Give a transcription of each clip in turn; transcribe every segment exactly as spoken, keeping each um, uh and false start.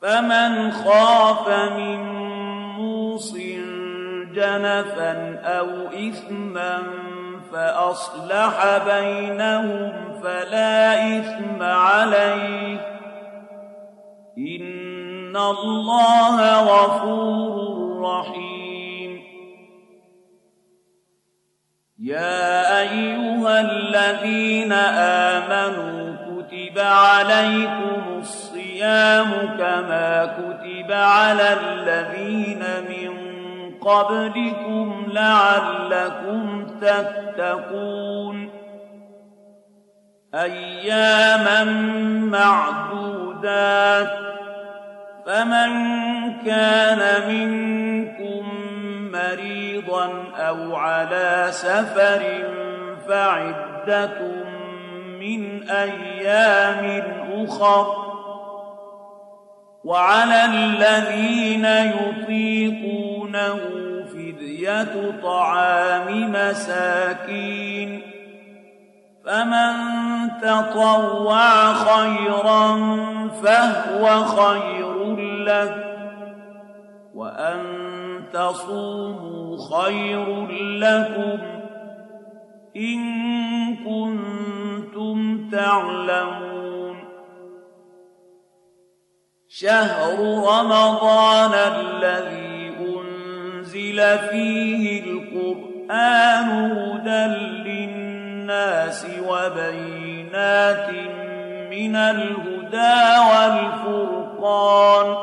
فمن خاف من موصٍ جنفا أو إثما فأصلح بينهم فلا إثم عليه إن الله غفور رحيم. يا أيها الذين آمنوا كتب عليكم الصيام كما كتب على الذين من قبلكم لعلكم تتقون أياما معدودات فمن كان منكم مريضا أو على سفر فعدة من أيام أخر وعلى الذين يطيقونه فدية طعام مساكين فمن تطوع خيرا فهو خير له وأن تصوموا خير لكم إن كنتم تعلمون. شهر رمضان الذي أنزل فيه القرآن هدى للناس وبينات من الهدى والفرقان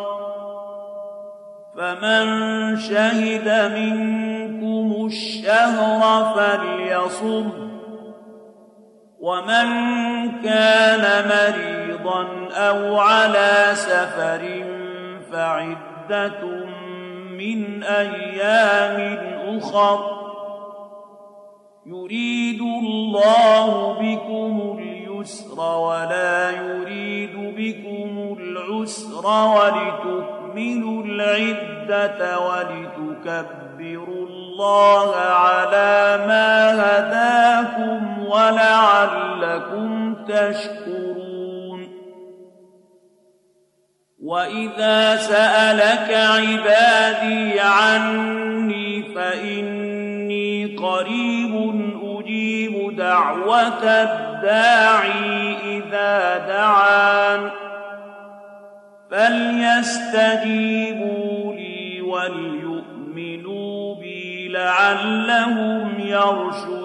فمن شهد منكم الشهر فليصم ومن كان مريضا أو على سفر فعدة من أيام أخر يريد الله بكم اليسر ولا يريد بكم العسر ولتكملوا العدة ولتكبروا الله على ما هداكم ولعلكم تشكرون. وإذا سألك عبادي عني فإني قريب أجيب دعوة الداعي إذا دعان فليستجيبوا لي وليؤمنوا بي لعلهم يرشدون.